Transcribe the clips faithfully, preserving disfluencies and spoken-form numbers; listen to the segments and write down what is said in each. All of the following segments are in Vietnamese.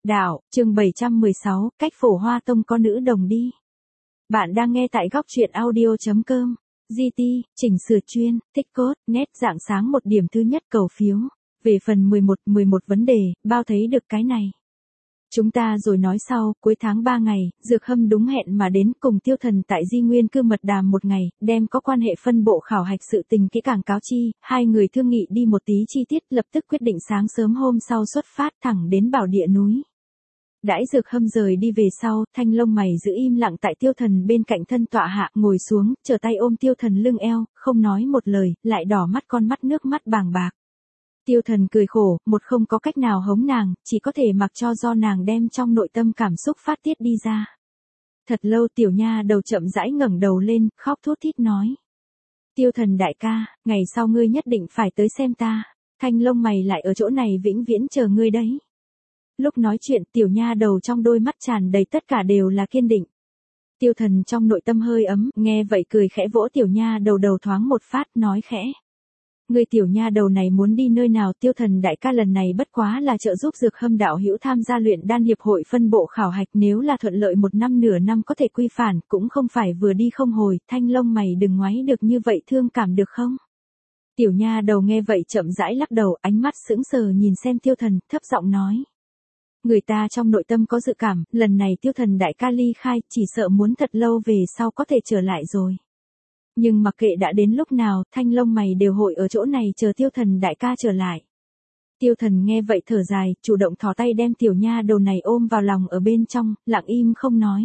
Đạo, chương bảy trăm mười sáu, cách Phổ Hoa Tông có nữ đồng đi. Bạn đang nghe tại góc truyện audio.com. giê tê, chỉnh sửa chuyên, thích cốt, nét dạng sáng một điểm thứ nhất cầu phiếu. Về phần mười một, mười một vấn đề, bao thấy được cái này. Chúng ta rồi nói sau, cuối tháng ba ngày, Dược Hâm đúng hẹn mà đến cùng Tiêu Thần tại Di Nguyên cư mật đàm một ngày, đem có quan hệ phân bộ khảo hạch sự tình kỹ càng cáo chi, hai người thương nghị đi một tí chi tiết lập tức quyết định sáng sớm hôm sau xuất phát thẳng đến Bảo Địa núi. Đãi Dược Hâm rời đi về sau, Thanh lông mày giữ im lặng tại Tiêu Thần bên cạnh thân tọa hạ, ngồi xuống, trở tay ôm Tiêu Thần lưng eo, không nói một lời, lại đỏ mắt con mắt nước mắt bàng bạc. Tiêu Thần cười khổ, một không có cách nào hống nàng, chỉ có thể mặc cho do nàng đem trong nội tâm cảm xúc phát tiết đi ra. Thật lâu tiểu nha đầu chậm rãi ngẩng đầu lên, khóc thút thít nói. Tiêu Thần đại ca, ngày sau ngươi nhất định phải tới xem ta, Thanh lông mày lại ở chỗ này vĩnh viễn chờ ngươi đấy. Lúc nói chuyện tiểu nha đầu trong đôi mắt tràn đầy tất cả đều là kiên định. Tiêu Thần trong nội tâm hơi ấm, nghe vậy cười khẽ vỗ tiểu nha đầu đầu thoáng một phát, nói khẽ. Người tiểu nha đầu này muốn đi nơi nào? Tiêu Thần đại ca lần này bất quá là trợ giúp Dược Hâm đạo hữu tham gia luyện đan hiệp hội phân bộ khảo hạch, nếu là thuận lợi một năm nửa năm có thể quy phản, cũng không phải vừa đi không hồi. Thanh lông mày đừng ngoáy được như vậy, thương cảm được không? Tiểu nha đầu nghe vậy chậm rãi lắc đầu, ánh mắt sững sờ nhìn xem Tiêu Thần, thấp giọng nói. Người ta trong nội tâm có dự cảm, lần này Tiêu Thần đại ca ly khai, chỉ sợ muốn thật lâu về sau có thể trở lại rồi. Nhưng mặc kệ đã đến lúc nào, Thanh lông mày đều hội ở chỗ này chờ Tiêu Thần đại ca trở lại. Tiêu Thần nghe vậy thở dài, chủ động thò tay đem tiểu nha đầu này ôm vào lòng ở bên trong, lặng im không nói.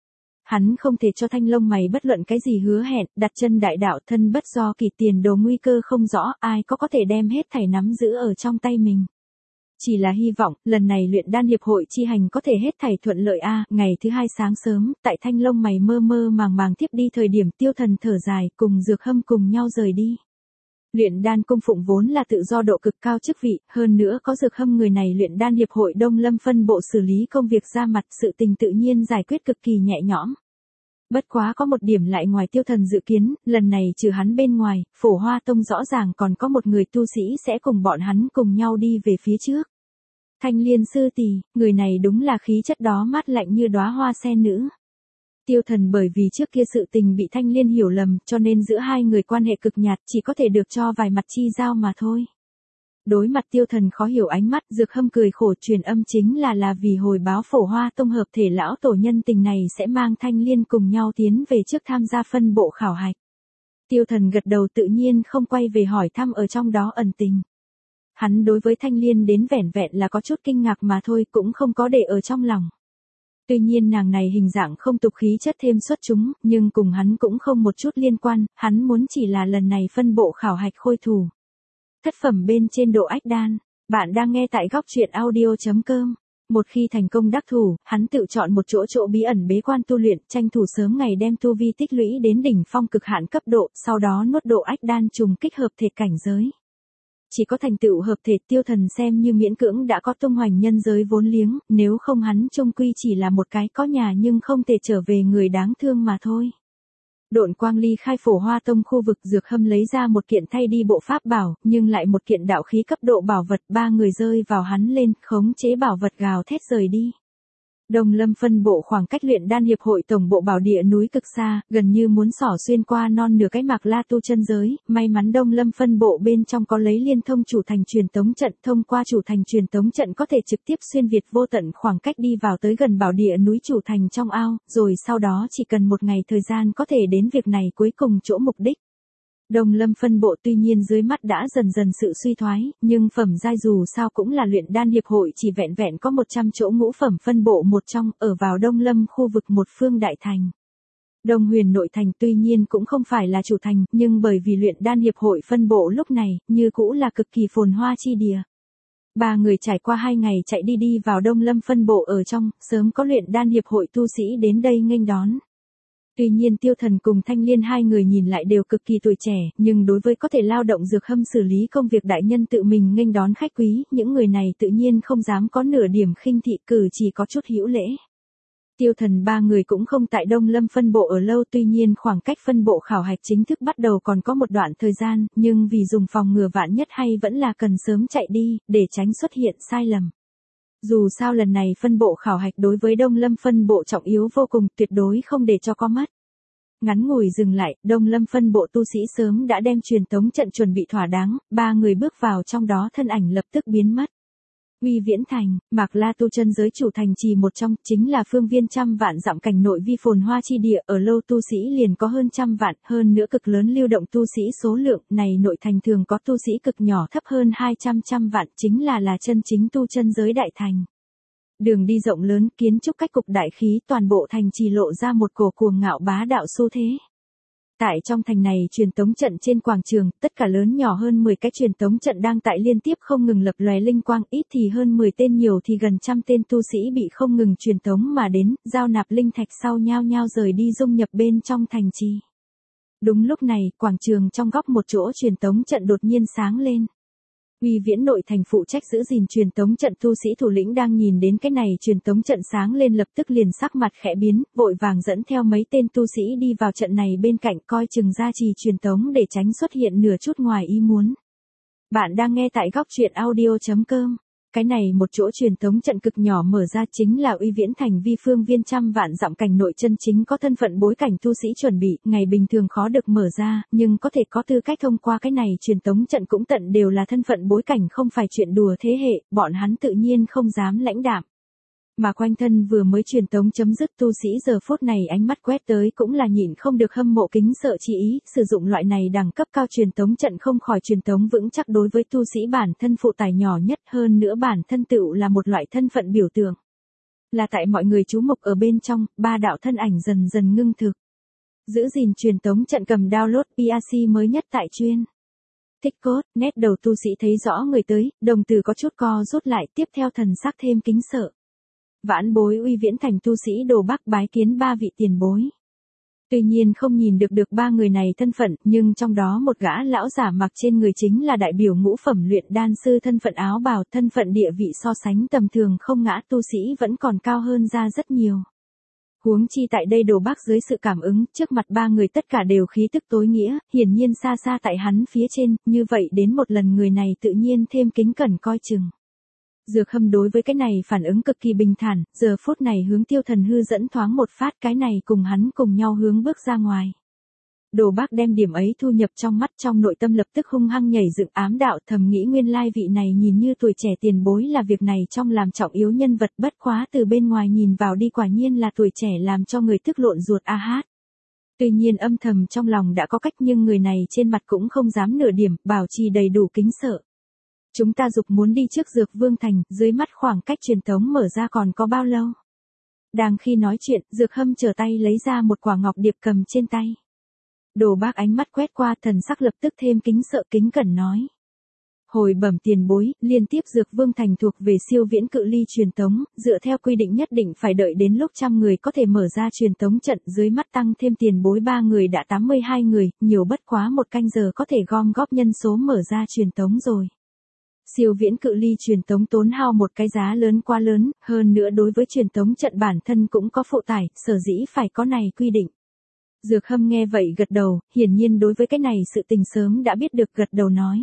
Hắn không thể cho Thanh lông mày bất luận cái gì hứa hẹn, đặt chân đại đạo thân bất do kỳ, tiền đồ nguy cơ không rõ, ai có có thể đem hết thảy nắm giữ ở trong tay mình. Chỉ là hy vọng, lần này luyện đan hiệp hội chi hành có thể hết thảy thuận lợi a. Ngày thứ hai sáng sớm, tại Thanh lông mày mơ mơ màng màng tiếp đi thời điểm Tiêu Thần thở dài, cùng Dược Hâm cùng nhau rời đi. Luyện đan cung phụng vốn là tự do độ cực cao chức vị, hơn nữa có Dược Hâm người này luyện đan hiệp hội Đông Lâm phân bộ xử lý công việc ra mặt, sự tình tự nhiên giải quyết cực kỳ nhẹ nhõm. Bất quá có một điểm lại ngoài Tiêu Thần dự kiến, lần này trừ hắn bên ngoài, Phổ Hoa Tông rõ ràng còn có một người tu sĩ sẽ cùng bọn hắn cùng nhau đi về phía trước. Thanh Liên sư tỷ, người này đúng là khí chất đó mát lạnh như đóa hoa sen nữ. Tiêu Thần bởi vì trước kia sự tình bị Thanh Liên hiểu lầm, cho nên giữa hai người quan hệ cực nhạt, chỉ có thể được cho vài mặt chi giao mà thôi. Đối mặt Tiêu Thần khó hiểu ánh mắt, Dược Hâm cười khổ, truyền âm chính là là vì hồi báo Phổ Hoa Tông hợp thể lão tổ nhân tình này sẽ mang Thanh Liên cùng nhau tiến về trước tham gia phân bộ khảo hạch. Tiêu Thần gật đầu, tự nhiên không quay về hỏi thăm ở trong đó ẩn tình. Hắn đối với Thanh Liên đến vẻn vẹn là có chút kinh ngạc mà thôi, cũng không có để ở trong lòng. Tuy nhiên nàng này hình dạng không tục, khí chất thêm xuất chúng, nhưng cùng hắn cũng không một chút liên quan, hắn muốn chỉ là lần này phân bộ khảo hạch khôi thủ. Thất phẩm bên trên độ ách đan, bạn đang nghe tại góc truyện audio.com. Một khi thành công đắc thủ, hắn tự chọn một chỗ chỗ bí ẩn bế quan tu luyện, tranh thủ sớm ngày đem tu vi tích lũy đến đỉnh phong cực hạn cấp độ, sau đó nuốt độ ách đan trùng kích hợp thể cảnh giới. Chỉ có thành tựu hợp thể, Tiêu Thần xem như miễn cưỡng đã có tung hoành nhân giới vốn liếng, nếu không hắn chung quy chỉ là một cái có nhà nhưng không thể trở về người đáng thương mà thôi. Độn quang ly khai Phổ Hoa Tông khu vực, Dược Hâm lấy ra một kiện thay đi bộ pháp bảo, nhưng lại một kiện đạo khí cấp độ bảo vật, ba người rơi vào hắn lên, khống chế bảo vật gào thét rời đi. Đông Lâm phân bộ khoảng cách luyện đan hiệp hội tổng bộ Bảo Địa núi cực xa, gần như muốn xỏ xuyên qua non nửa cái Mạc La tu chân giới, may mắn Đông Lâm phân bộ bên trong có lấy liên thông chủ thành truyền tống trận, thông qua chủ thành truyền tống trận có thể trực tiếp xuyên việt vô tận khoảng cách đi vào tới gần Bảo Địa núi chủ thành trong ao, rồi sau đó chỉ cần một ngày thời gian có thể đến việc này cuối cùng chỗ mục đích. Đông Lâm phân bộ tuy nhiên dưới mắt đã dần dần sự suy thoái, nhưng phẩm giai dù sao cũng là luyện đan hiệp hội chỉ vẹn vẹn có một trăm chỗ ngũ phẩm phân bộ một trong, ở vào Đông Lâm khu vực một phương đại thành. Đông Huyền nội thành tuy nhiên cũng không phải là chủ thành, nhưng bởi vì luyện đan hiệp hội phân bộ lúc này, như cũ là cực kỳ phồn hoa chi địa. Ba người trải qua hai ngày chạy đi đi vào Đông Lâm phân bộ ở trong, sớm có luyện đan hiệp hội tu sĩ đến đây nghênh đón. Tuy nhiên Tiêu Thần cùng Thanh Liên hai người nhìn lại đều cực kỳ tuổi trẻ, nhưng đối với có thể lao động Dược Hâm xử lý công việc đại nhân tự mình nghênh đón khách quý, những người này tự nhiên không dám có nửa điểm khinh thị, cử chỉ có chút hữu lễ. Tiêu Thần ba người cũng không tại Đông Lâm phân bộ ở lâu, tuy nhiên khoảng cách phân bộ khảo hạch chính thức bắt đầu còn có một đoạn thời gian, nhưng vì dùng phòng ngừa vạn nhất hay vẫn là cần sớm chạy đi, để tránh xuất hiện sai lầm. Dù sao lần này phân bộ khảo hạch đối với Đông Lâm phân bộ trọng yếu vô cùng, tuyệt đối không để cho có mất. Ngắn ngủi dừng lại, Đông Lâm phân bộ tu sĩ sớm đã đem truyền tống trận chuẩn bị thỏa đáng, ba người bước vào trong đó thân ảnh lập tức biến mất. Uy Viễn Thành, Mạc La tu chân giới chủ thành trì một trong, chính là phương viên trăm vạn dặm cảnh nội vi phồn hoa chi địa, ở lâu tu sĩ liền có hơn trăm vạn, hơn nữa cực lớn lưu động tu sĩ số lượng, này nội thành thường có tu sĩ cực nhỏ thấp hơn hai trăm trăm vạn, chính là là chân chính tu chân giới đại thành. Đường đi rộng lớn, kiến trúc cách cục đại khí, toàn bộ thành trì lộ ra một cổ cuồng ngạo bá đạo xu thế. Tại trong thành này truyền tống trận trên quảng trường, tất cả lớn nhỏ hơn mười cái truyền tống trận đang tại liên tiếp không ngừng lập lòe linh quang, ít thì hơn mười tên, nhiều thì gần trăm tên tu sĩ bị không ngừng truyền tống mà đến, giao nạp linh thạch sau nhao nhao rời đi dung nhập bên trong thành trì. Đúng lúc này, quảng trường trong góc một chỗ truyền tống trận đột nhiên sáng lên. Uy Viễn nội thành phụ trách giữ gìn truyền tống trận tu sĩ thủ lĩnh đang nhìn đến cái này truyền tống trận sáng lên lập tức liền sắc mặt khẽ biến, vội vàng dẫn theo mấy tên tu sĩ đi vào trận này bên cạnh coi chừng gia trì truyền tống để tránh xuất hiện nửa chút ngoài ý muốn. Bạn đang nghe tại góc truyện audio chấm com. Cái này một chỗ truyền tống trận cực nhỏ mở ra chính là Uy Viễn thành vi phương viên trăm vạn dặm cảnh nội chân chính có thân phận bối cảnh tu sĩ chuẩn bị, ngày bình thường khó được mở ra, nhưng có thể có tư cách thông qua cái này truyền tống trận cũng tận đều là thân phận bối cảnh không phải chuyện đùa thế hệ, bọn hắn tự nhiên không dám lãnh đạm. Mà quanh thân vừa mới truyền tống chấm dứt tu sĩ giờ phút này ánh mắt quét tới cũng là nhịn không được hâm mộ kính sợ chi ý, sử dụng loại này đẳng cấp cao truyền tống trận không khỏi truyền tống vững chắc đối với tu sĩ bản thân phụ tải nhỏ nhất, hơn nữa bản thân tựu là một loại thân phận biểu tượng. Là tại mọi người chú mục ở bên trong, ba đạo thân ảnh dần dần ngưng thực. Giữ gìn truyền tống trận cầm download pê a xê mới nhất tại chuyên. Thích cốt, nét đầu tu sĩ thấy rõ người tới, đồng tử có chút co rút lại, tiếp theo thần sắc thêm kính sợ. Vãn bối Uy Viễn thành tu sĩ Đồ Bắc bái kiến ba vị tiền bối. Tuy nhiên không nhìn được được ba người này thân phận, nhưng trong đó một gã lão giả mặc trên người chính là đại biểu ngũ phẩm luyện đan sư, thân phận áo bào, thân phận địa vị so sánh tầm thường không ngã tu sĩ vẫn còn cao hơn ra rất nhiều. Huống chi tại đây Đồ Bắc dưới sự cảm ứng, trước mặt ba người tất cả đều khí tức tối nghĩa, hiển nhiên xa xa tại hắn phía trên, như vậy đến một lần người này tự nhiên thêm kính cẩn coi chừng. Dược Hâm đối với cái này phản ứng cực kỳ bình thản, giờ phút này hướng Tiêu Thần Hư dẫn thoáng một phát, cái này cùng hắn cùng nhau hướng bước ra ngoài. Đồ Bắc đem điểm ấy thu nhập trong mắt, trong nội tâm lập tức hung hăng nhảy dựng ám đạo, thầm nghĩ nguyên lai vị này nhìn như tuổi trẻ tiền bối là việc này trong làm trọng yếu nhân vật, bất quá từ bên ngoài nhìn vào đi quả nhiên là tuổi trẻ làm cho người tức lộn ruột a hát. Tuy nhiên âm thầm trong lòng đã có cách nhưng người này trên mặt cũng không dám nửa điểm, bảo trì đầy đủ kính sợ. Chúng ta dục muốn đi trước Dược Vương thành, dưới mắt khoảng cách truyền tống mở ra còn có bao lâu? Đang khi nói chuyện, Dược Hâm trở tay lấy ra một quả ngọc điệp cầm trên tay. Đồ Bác ánh mắt quét qua, thần sắc lập tức thêm kính sợ, kính cẩn nói. Hồi bẩm tiền bối, liên tiếp Dược Vương thành thuộc về siêu viễn cự ly truyền tống, dựa theo quy định nhất định phải đợi đến lúc trăm người có thể mở ra truyền tống trận, dưới mắt tăng thêm tiền bối ba người đã tám mươi hai người, nhiều bất quá một canh giờ có thể gom góp nhân số mở ra truyền tống rồi. Siêu viễn cự ly truyền tống tốn hao một cái giá lớn quá lớn, hơn nữa đối với truyền tống trận bản thân cũng có phụ tải, sở dĩ phải có này quy định. Dược Hâm nghe vậy gật đầu, hiển nhiên đối với cái này sự tình sớm đã biết được, gật đầu nói.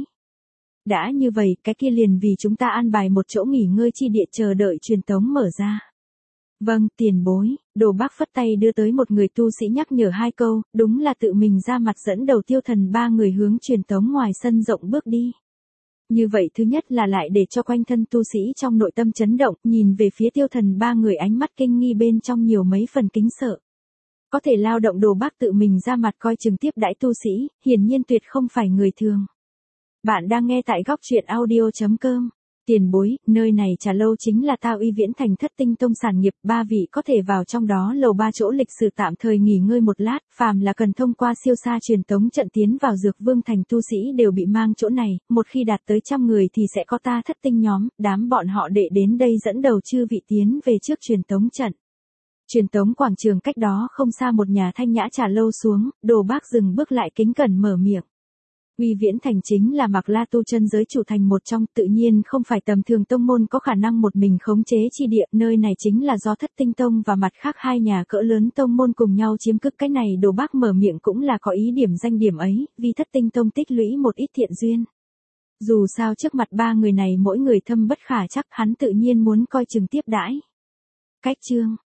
Đã như vậy, cái kia liền vì chúng ta an bài một chỗ nghỉ ngơi chi địa chờ đợi truyền tống mở ra. Vâng, tiền bối, Đồ Bác phất tay đưa tới một người tu sĩ nhắc nhở hai câu, đúng là tự mình ra mặt dẫn đầu Tiêu Thần ba người hướng truyền tống ngoài sân rộng bước đi. Như vậy thứ nhất là lại để cho quanh thân tu sĩ trong nội tâm chấn động, nhìn về phía Tiêu Thần ba người ánh mắt kinh nghi bên trong nhiều mấy phần kính sợ. Có thể lao động Đồ Bác tự mình ra mặt coi chừng tiếp đãi tu sĩ, hiển nhiên tuyệt không phải người thường. Bạn đang nghe tại góc truyện audio chấm com. Tiền bối, nơi này trà lâu chính là ta Uy Viễn thành Thất Tinh Tông sản nghiệp, ba vị có thể vào trong đó lầu ba chỗ lịch sử tạm thời nghỉ ngơi một lát, phàm là cần thông qua siêu xa truyền tống trận tiến vào Dược Vương thành tu sĩ đều bị mang chỗ này, một khi đạt tới trăm người thì sẽ có ta Thất Tinh nhóm, đám bọn họ đệ đến đây dẫn đầu chư vị tiến về trước truyền tống trận. Truyền tống quảng trường cách đó không xa một nhà thanh nhã trà lâu xuống, Đồ Bác dừng bước lại kính cẩn mở miệng. Uy Viễn thành chính là Mạc La tu chân giới chủ thành một trong, tự nhiên không phải tầm thường tông môn có khả năng một mình khống chế chi địa, nơi này chính là do Thất Tinh Tông và mặt khác hai nhà cỡ lớn tông môn cùng nhau chiếm cứ, cái này Đồ Bác mở miệng cũng là có ý điểm danh điểm ấy, vì Thất Tinh Tông tích lũy một ít thiện duyên. Dù sao trước mặt ba người này mỗi người thâm bất khả chắc, hắn tự nhiên muốn coi chừng tiếp đãi. Cách chương